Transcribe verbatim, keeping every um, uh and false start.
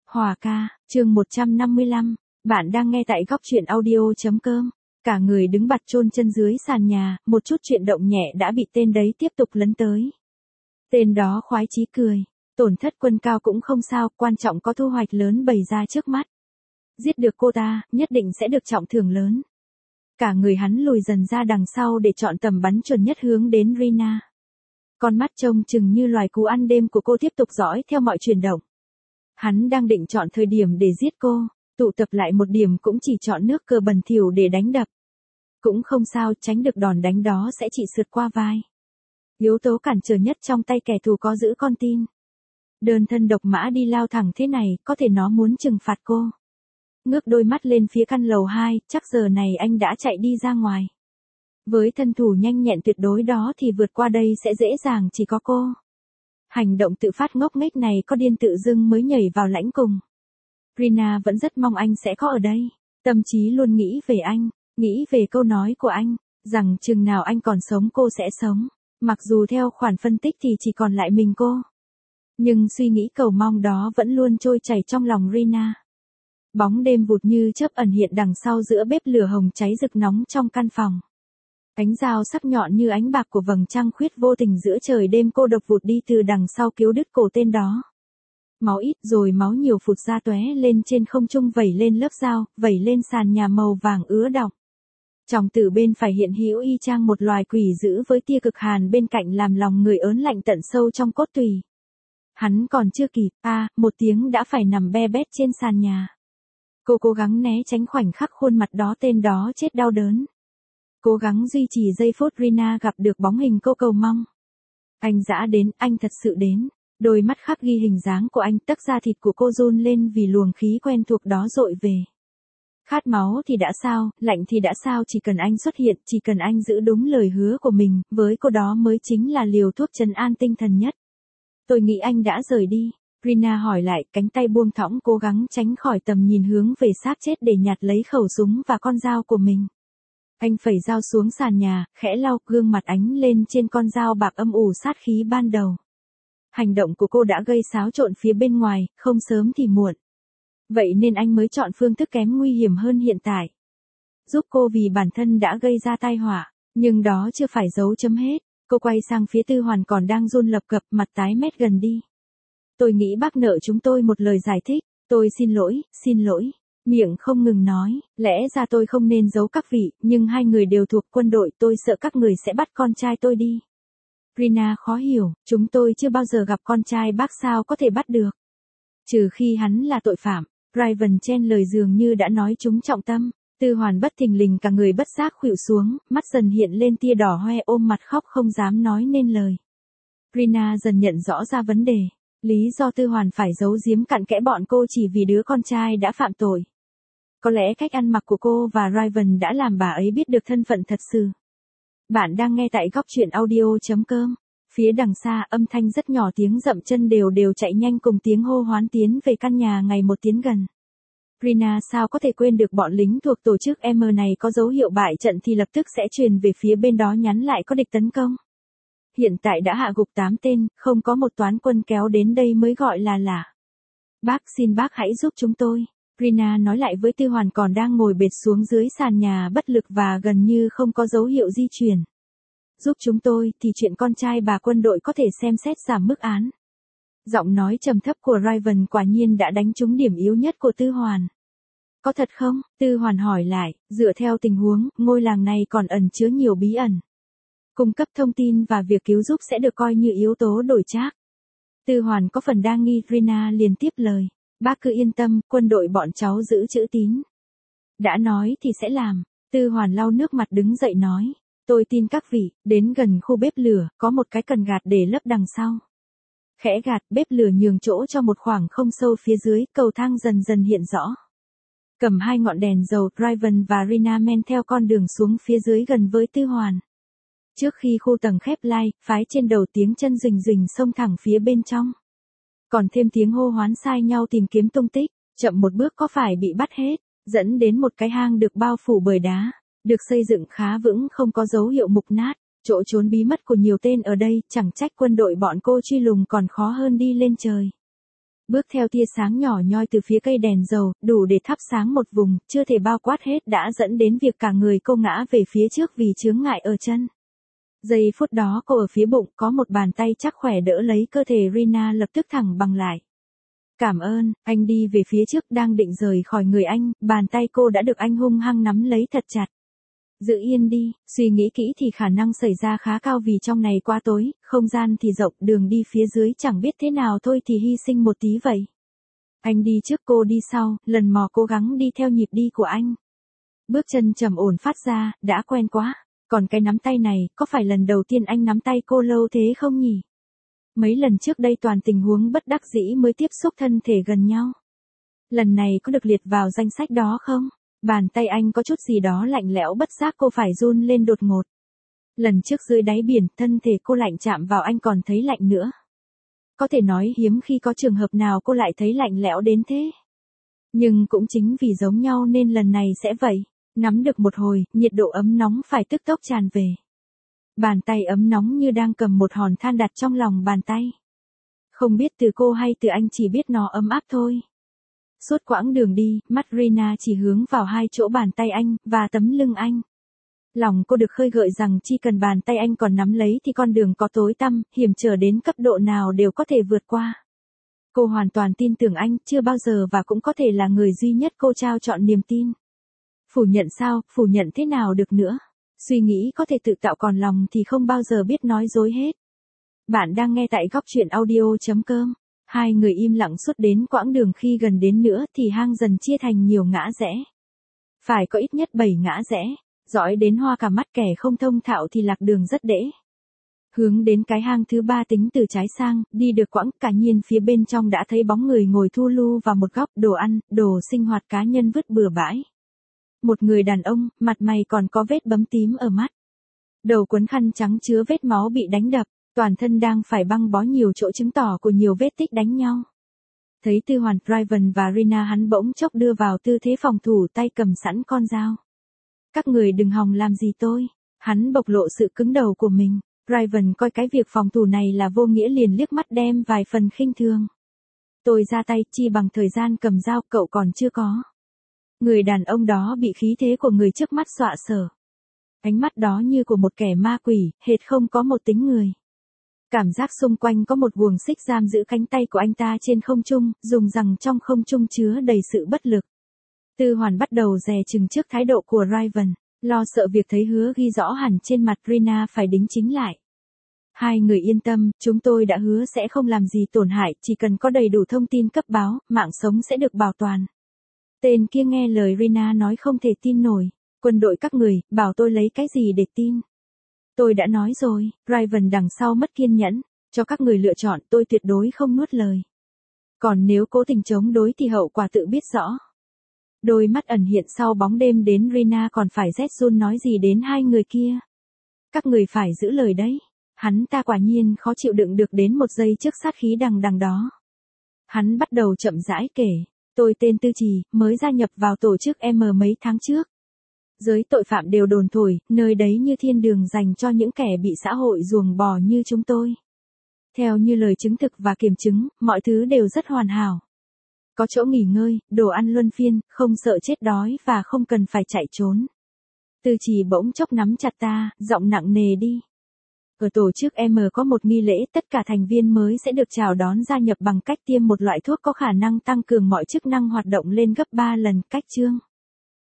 Hòa ca, chương một trăm năm mươi lăm, bạn đang nghe tại góc truyện audio.com. Cả người đứng bặt chôn chân dưới sàn nhà, một chút chuyện động nhẹ đã bị tên đấy tiếp tục lấn tới. Tên đó khoái chí cười, tổn thất quân cao cũng không sao, quan trọng có thu hoạch lớn bày ra trước mắt. Giết được cô ta, nhất định sẽ được trọng thưởng lớn. Cả người hắn lùi dần ra đằng sau để chọn tầm bắn chuẩn nhất hướng đến Rina. Con mắt trông chừng như loài cú ăn đêm của cô tiếp tục dõi theo mọi chuyển động. Hắn đang định chọn thời điểm để giết cô, tụ tập lại một điểm cũng chỉ chọn nước cờ bẩn thỉu để đánh đập. Cũng không sao, tránh được đòn đánh đó sẽ chỉ sượt qua vai. Yếu tố cản trở nhất trong tay kẻ thù có giữ con tin. Đơn thân độc mã đi lao thẳng thế này, có thể nó muốn trừng phạt cô. Ngước đôi mắt lên phía căn lầu hai, chắc giờ này anh đã chạy đi ra ngoài. Với thân thủ nhanh nhẹn tuyệt đối đó thì vượt qua đây sẽ dễ dàng chỉ có cô. Hành động tự phát ngốc nghếch này có điên tự dưng mới nhảy vào lãnh cùng. Rina vẫn rất mong anh sẽ có ở đây. Tâm trí luôn nghĩ về anh, nghĩ về câu nói của anh, rằng chừng nào anh còn sống cô sẽ sống. Mặc dù theo khoản phân tích thì chỉ còn lại mình cô. Nhưng suy nghĩ cầu mong đó vẫn luôn trôi chảy trong lòng Rina. Bóng đêm vụt như chớp ẩn hiện đằng sau giữa bếp lửa hồng cháy rực nóng trong căn phòng. Ánh dao sắc nhọn như ánh bạc của vầng trăng khuyết vô tình giữa trời đêm cô độc vụt đi từ đằng sau cứu đứt cổ tên đó. Máu ít rồi máu nhiều phụt ra tóe lên trên không trung vẩy lên lớp dao, vẩy lên sàn nhà màu vàng ứa đọng. Trong từ bên phải hiện hữu y chang một loài quỷ dữ với tia cực hàn bên cạnh làm lòng người ớn lạnh tận sâu trong cốt tủy. Hắn còn chưa kịp, a, à, một tiếng đã phải nằm be bét trên sàn nhà. Cô cố gắng né tránh khoảnh khắc khuôn mặt đó tên đó chết đau đớn. Cố gắng duy trì giây phút Rina gặp được bóng hình cô cầu mong. Anh dã đến, anh thật sự đến. Đôi mắt khắc ghi hình dáng của anh, tấc da thịt của cô run lên vì luồng khí quen thuộc đó dội về. Khát máu thì đã sao, lạnh thì đã sao, chỉ cần anh xuất hiện, chỉ cần anh giữ đúng lời hứa của mình, với cô đó mới chính là liều thuốc trấn an tinh thần nhất. Tôi nghĩ anh đã rời đi. Rina hỏi lại, cánh tay buông thõng cố gắng tránh khỏi tầm nhìn hướng về xác chết để nhặt lấy khẩu súng và con dao của mình. Anh phẩy dao xuống sàn nhà, khẽ lau gương mặt ánh lên trên con dao bạc âm ủ sát khí ban đầu. Hành động của cô đã gây xáo trộn phía bên ngoài, không sớm thì muộn. Vậy nên anh mới chọn phương thức kém nguy hiểm hơn hiện tại. Giúp cô vì bản thân đã gây ra tai họa, nhưng đó chưa phải dấu chấm hết. Cô quay sang phía Tư Hoàn còn đang run lập cập, mặt tái mét gần đi. Tôi nghĩ bác nợ chúng tôi một lời giải thích. Tôi xin lỗi, xin lỗi. Miệng không ngừng nói, lẽ ra tôi không nên giấu các vị, nhưng hai người đều thuộc quân đội, tôi sợ các người sẽ bắt con trai tôi đi. Rina khó hiểu, chúng tôi chưa bao giờ gặp con trai bác, sao có thể bắt được. Trừ khi hắn là tội phạm. Raven chen lời dường như đã nói trúng trọng tâm. Tư Hoàn bất thình lình cả người bất giác khuỵu xuống, mắt dần hiện lên tia đỏ hoe, ôm mặt khóc không dám nói nên lời. Rina dần nhận rõ ra vấn đề. Lý do Tư Hoàn phải giấu giếm cặn kẽ bọn cô chỉ vì đứa con trai đã phạm tội. Có lẽ cách ăn mặc của cô và Raven đã làm bà ấy biết được thân phận thật sự. Bạn đang nghe tại góc truyện audio.com. Phía đằng xa âm thanh rất nhỏ, tiếng dậm chân đều đều chạy nhanh cùng tiếng hô hoán tiến về căn nhà ngày một tiến gần. Rina sao có thể quên được bọn lính thuộc tổ chức M này có dấu hiệu bại trận thì lập tức sẽ truyền về phía bên đó nhắn lại có địch tấn công. Hiện tại đã hạ gục tám tên, không có một toán quân kéo đến đây mới gọi là lạ. Bác xin bác hãy giúp chúng tôi. Rina nói lại với Tư Hoàn còn đang ngồi bệt xuống dưới sàn nhà bất lực và gần như không có dấu hiệu di chuyển. Giúp chúng tôi thì chuyện con trai bà quân đội có thể xem xét giảm mức án. Giọng nói trầm thấp của Raven quả nhiên đã đánh trúng điểm yếu nhất của Tư Hoàn. Có thật không? Tư Hoàn hỏi lại, dựa theo tình huống, ngôi làng này còn ẩn chứa nhiều bí ẩn. Cung cấp thông tin và việc cứu giúp sẽ được coi như yếu tố đổi trác. Tư Hoàn có phần đa nghi, Rina liền tiếp lời. Bác cứ yên tâm, quân đội bọn cháu giữ chữ tín. Đã nói thì sẽ làm. Tư Hoàn lau nước mặt đứng dậy nói. Tôi tin các vị, đến gần khu bếp lửa, có một cái cần gạt để lấp đằng sau. Khẽ gạt, bếp lửa nhường chỗ cho một khoảng không sâu phía dưới, cầu thang dần dần hiện rõ. Cầm hai ngọn đèn dầu, Raven và Rina men theo con đường xuống phía dưới gần với Tư Hoàn. Trước khi khu tầng khép lại, phái trên đầu tiếng chân rình rình xông thẳng phía bên trong. Còn thêm tiếng hô hoán sai nhau tìm kiếm tung tích, chậm một bước có phải bị bắt hết, dẫn đến một cái hang được bao phủ bởi đá, được xây dựng khá vững không có dấu hiệu mục nát, chỗ trốn bí mật của nhiều tên ở đây, chẳng trách quân đội bọn cô truy lùng còn khó hơn đi lên trời. Bước theo tia sáng nhỏ nhoi từ phía cây đèn dầu, đủ để thắp sáng một vùng, chưa thể bao quát hết đã dẫn đến việc cả người cô ngã về phía trước vì chướng ngại ở chân. Giây phút đó cô ở phía bụng, có một bàn tay chắc khỏe đỡ lấy cơ thể Rina lập tức thẳng bằng lại. Cảm ơn, anh đi về phía trước đang định rời khỏi người anh, bàn tay cô đã được anh hung hăng nắm lấy thật chặt. Giữ yên đi, suy nghĩ kỹ thì khả năng xảy ra khá cao vì trong này quá tối, không gian thì rộng, đường đi phía dưới chẳng biết thế nào thôi thì hy sinh một tí vậy. Anh đi trước cô đi sau, lần mò cố gắng đi theo nhịp đi của anh. Bước chân trầm ổn phát ra, đã quen quá, còn cái nắm tay này, có phải lần đầu tiên anh nắm tay cô lâu thế không nhỉ? Mấy lần trước đây toàn tình huống bất đắc dĩ mới tiếp xúc thân thể gần nhau. Lần này có được liệt vào danh sách đó không? Bàn tay anh có chút gì đó lạnh lẽo bất giác cô phải run lên đột ngột. Lần trước dưới đáy biển, thân thể cô lạnh chạm vào anh còn thấy lạnh nữa. Có thể nói hiếm khi có trường hợp nào cô lại thấy lạnh lẽo đến thế. Nhưng cũng chính vì giống nhau nên lần này sẽ vậy. Nắm được một hồi, nhiệt độ ấm nóng phải tức tốc tràn về. Bàn tay ấm nóng như đang cầm một hòn than đặt trong lòng bàn tay. Không biết từ cô hay từ anh chỉ biết nó ấm áp thôi. Suốt quãng đường đi, mắt Rina chỉ hướng vào hai chỗ bàn tay anh, và tấm lưng anh. Lòng cô được khơi gợi rằng chỉ cần bàn tay anh còn nắm lấy thì con đường có tối tăm, hiểm trở đến cấp độ nào đều có thể vượt qua. Cô hoàn toàn tin tưởng anh, chưa bao giờ và cũng có thể là người duy nhất cô trao chọn niềm tin. Phủ nhận sao, phủ nhận thế nào được nữa. Suy nghĩ có thể tự tạo còn lòng thì không bao giờ biết nói dối hết. Bạn đang nghe tại góc truyện audio chấm com. Hai người im lặng suốt đến quãng đường khi gần đến nữa thì hang dần chia thành nhiều ngã rẽ. Phải có ít nhất bảy ngã rẽ, dõi đến hoa cả mắt kẻ không thông thạo thì lạc đường rất dễ. Hướng đến cái hang thứ ba tính từ trái sang, đi được quãng cả nhiên phía bên trong đã thấy bóng người ngồi thu lu vào một góc, đồ ăn, đồ sinh hoạt cá nhân vứt bừa bãi. Một người đàn ông, mặt mày còn có vết bấm tím ở mắt. Đầu quấn khăn trắng chứa vết máu bị đánh đập, toàn thân đang phải băng bó nhiều chỗ chứng tỏ của nhiều vết tích đánh nhau. Thấy Tư Hoàn, Raven và Rina hắn bỗng chốc đưa vào tư thế phòng thủ tay cầm sẵn con dao. Các người đừng hòng làm gì tôi. Hắn bộc lộ sự cứng đầu của mình. Raven coi cái việc phòng thủ này là vô nghĩa liền liếc mắt đem vài phần khinh thường. Tôi ra tay chi bằng thời gian cầm dao cậu còn chưa có. Người đàn ông đó bị khí thế của người trước mắt dọa sợ. Ánh mắt đó như của một kẻ ma quỷ, hệt không có một tính người. Cảm giác xung quanh có một guồng xích giam giữ cánh tay của anh ta trên không trung, dùng rằng trong không trung chứa đầy sự bất lực. Tư Hoàn bắt đầu dè chừng trước thái độ của Raven, lo sợ việc thấy hứa ghi rõ hẳn trên mặt Rina phải đính chính lại. Hai người yên tâm, chúng tôi đã hứa sẽ không làm gì tổn hại, chỉ cần có đầy đủ thông tin cấp báo, mạng sống sẽ được bảo toàn. Tên kia nghe lời Rina nói không thể tin nổi. Quân đội các người, bảo tôi lấy cái gì để tin. Tôi đã nói rồi, Raven đằng sau mất kiên nhẫn, cho các người lựa chọn tôi tuyệt đối không nuốt lời. Còn nếu cố tình chống đối thì hậu quả tự biết rõ. Đôi mắt ẩn hiện sau bóng đêm đến Rina còn phải rét run nói gì đến hai người kia. Các người phải giữ lời đấy. Hắn ta quả nhiên khó chịu đựng được đến một giây trước sát khí đằng đằng đó. Hắn bắt đầu chậm rãi kể. Tôi tên Tư Trì, mới gia nhập vào tổ chức M mấy tháng trước. Giới tội phạm đều đồn thổi, nơi đấy như thiên đường dành cho những kẻ bị xã hội ruồng bỏ như chúng tôi. Theo như lời chứng thực và kiểm chứng, mọi thứ đều rất hoàn hảo. Có chỗ nghỉ ngơi, đồ ăn luân phiên, không sợ chết đói và không cần phải chạy trốn. Tư Trì bỗng chốc nắm chặt ta, giọng nặng nề đi. Ở tổ chức M có một nghi lễ, tất cả thành viên mới sẽ được chào đón gia nhập bằng cách tiêm một loại thuốc có khả năng tăng cường mọi chức năng hoạt động lên gấp ba lần, cách chương.